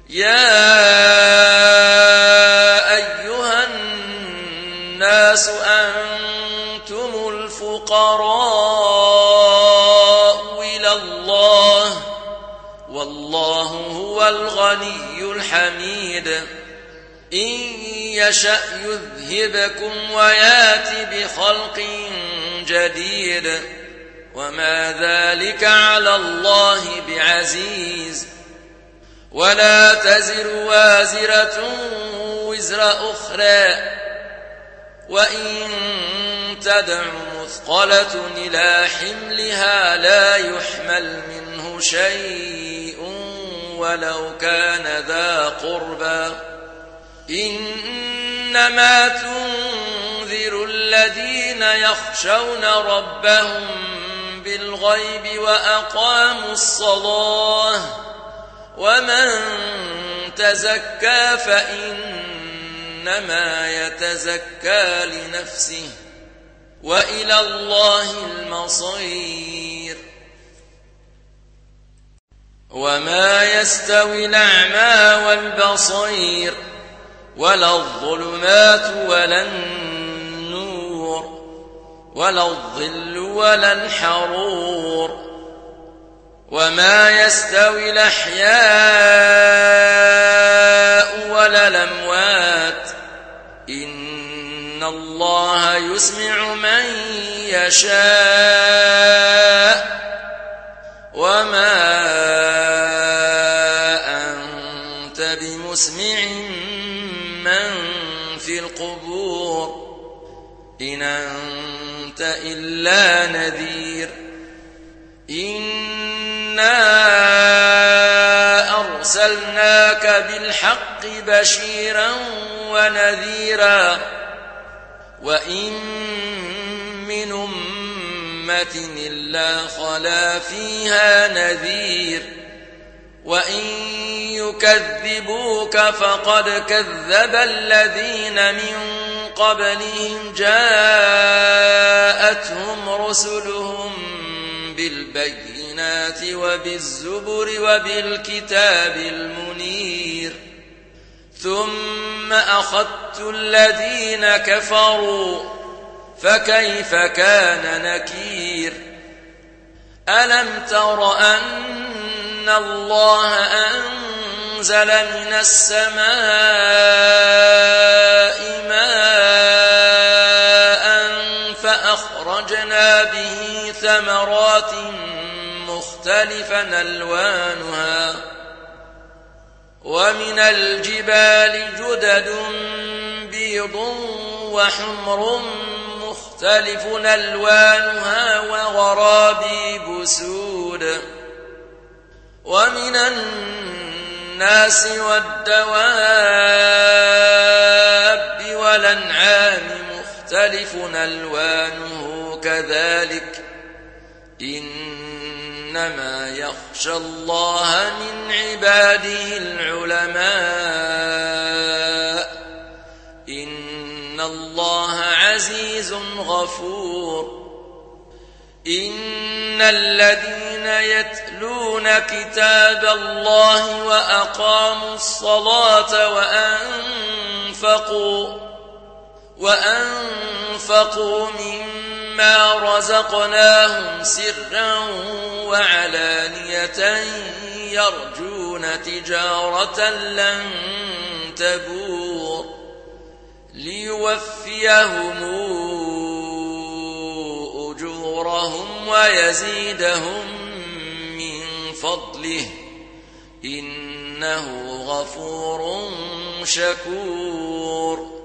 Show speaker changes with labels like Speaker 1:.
Speaker 1: يا أيها الناس أنتم الفقراء إلى الله والله هو الغني الحميد إن يشأ يذهبكم ويات بخلق جديد وما ذلك على الله بعزيز ولا تزر وازرة وزر أخرى وإن تدع مثقلة إلى حملها لا يحمل منه شيء ولو كان ذا قربى إنما تنذر الذين يخشون ربهم بالغيب وأقاموا الصلاة ومن تزكى فإنما يتزكى لنفسه وإلى الله المصير وما يستوي الأعمى والبصير ولا الظلمات ولا النور ولا الظل ولا الحرور وما يستوي الأحياء ولا الأموات إن الله يسمع من يشاء وما أنت بمسمع من في القبور إن أنت إلا نذير إنا أرسلناك بالحق بشيرا ونذيرا وإن من أمة إلا خلا فيها نذير وإن يكذبوك فقد كذب الذين من قبلهم جاءتهم رسلهم بالبينات وبالزبر وبالكتاب المنير ثم أخذت الذين كفروا فكيف كان نكير ألم تر أن الله أنزل من السماء ماء فأخرجنا به ثمرات مختلفا ألوانها ومن الجبال جدد بيض وحمر مختلف ألوانها وغرابيب سود ومن الناس والدواب والأنعام مختلف ألوانه كذلك إنما يخشى الله من عباده العلماء إن الله عزيز غفور إن الذين يتلون كتاب الله وأقاموا الصلاة وأنفقوا مما رزقناهم سرا وعلانية يرجون تجارة لن تبور ليوفيهم أجورهم ويزيدهم من فضله إنه غفور شكور